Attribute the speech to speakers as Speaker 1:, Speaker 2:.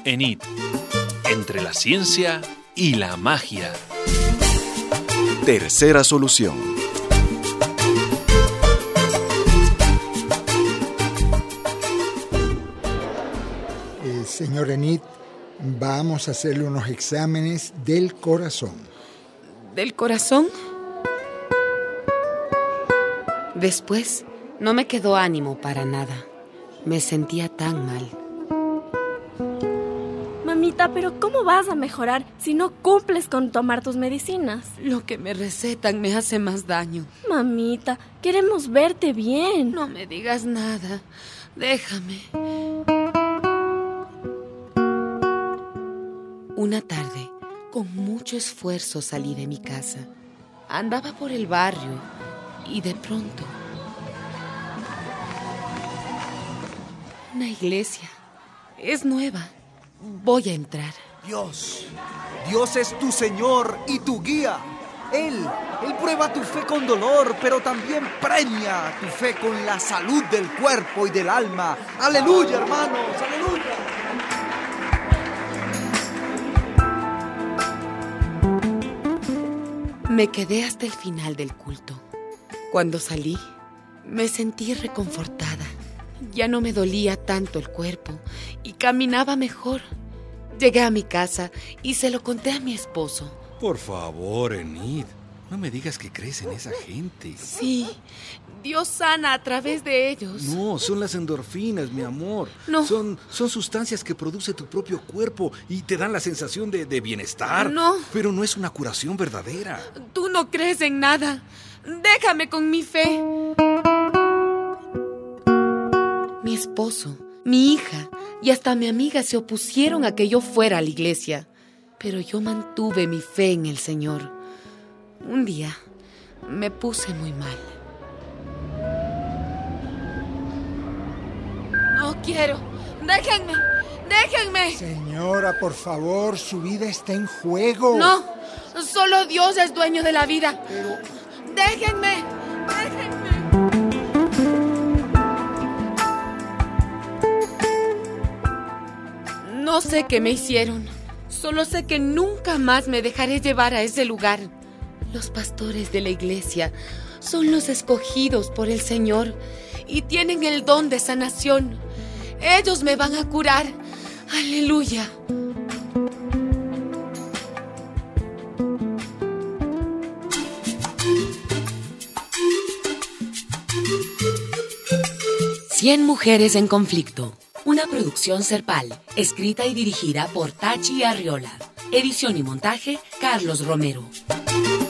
Speaker 1: Enid, entre la ciencia y la magia.
Speaker 2: Tercera solución.
Speaker 3: Señor Enid, vamos a hacerle unos exámenes del corazón.
Speaker 4: ¿Del corazón? Después no me quedó ánimo para nada. Me sentía tan mal.
Speaker 5: Mamita, pero ¿cómo vas a mejorar si no cumples con tomar tus medicinas?
Speaker 4: Lo que me recetan me hace más daño.
Speaker 5: Mamita, queremos verte bien.
Speaker 4: No me digas nada. Déjame. Una tarde, con mucho esfuerzo salí de mi casa. Andaba por el barrio y de pronto... Una iglesia. Es nueva. Voy a entrar.
Speaker 6: Dios es tu Señor y tu guía. Él prueba tu fe con dolor, pero también premia tu fe con la salud del cuerpo y del alma. ¡Aleluya, hermanos! ¡Aleluya!
Speaker 4: Me quedé hasta el final del culto. Cuando salí, me sentí reconfortada. Ya no me dolía tanto el cuerpo y caminaba mejor. Llegué a mi casa y se lo conté a mi esposo.
Speaker 7: Por favor, Enid, no me digas que crees en esa gente.
Speaker 4: Sí, Dios sana a través de ellos.
Speaker 7: No, son las endorfinas, mi amor.
Speaker 4: No.
Speaker 7: Son sustancias que produce tu propio cuerpo y te dan la sensación de bienestar.
Speaker 4: No.
Speaker 7: Pero no es una curación verdadera.
Speaker 4: Tú no crees en nada. Déjame con mi fe. Mi esposo, mi hija y hasta mi amiga se opusieron a que yo fuera a la iglesia. Pero yo mantuve mi fe en el Señor. Un día me puse muy mal. No quiero. Déjenme.
Speaker 3: Señora, por favor, su vida está en juego.
Speaker 4: No, solo Dios es dueño de la vida.
Speaker 3: Pero...
Speaker 4: Déjenme. No sé qué me hicieron. Solo sé que nunca más me dejaré llevar a ese lugar. Los pastores de la iglesia son los escogidos por el Señor y tienen el don de sanación. Ellos me van a curar. ¡Aleluya!
Speaker 8: Cien mujeres en conflicto. Una producción Serpal, escrita y dirigida por Tachi Arriola. Edición y montaje, Carlos Romero.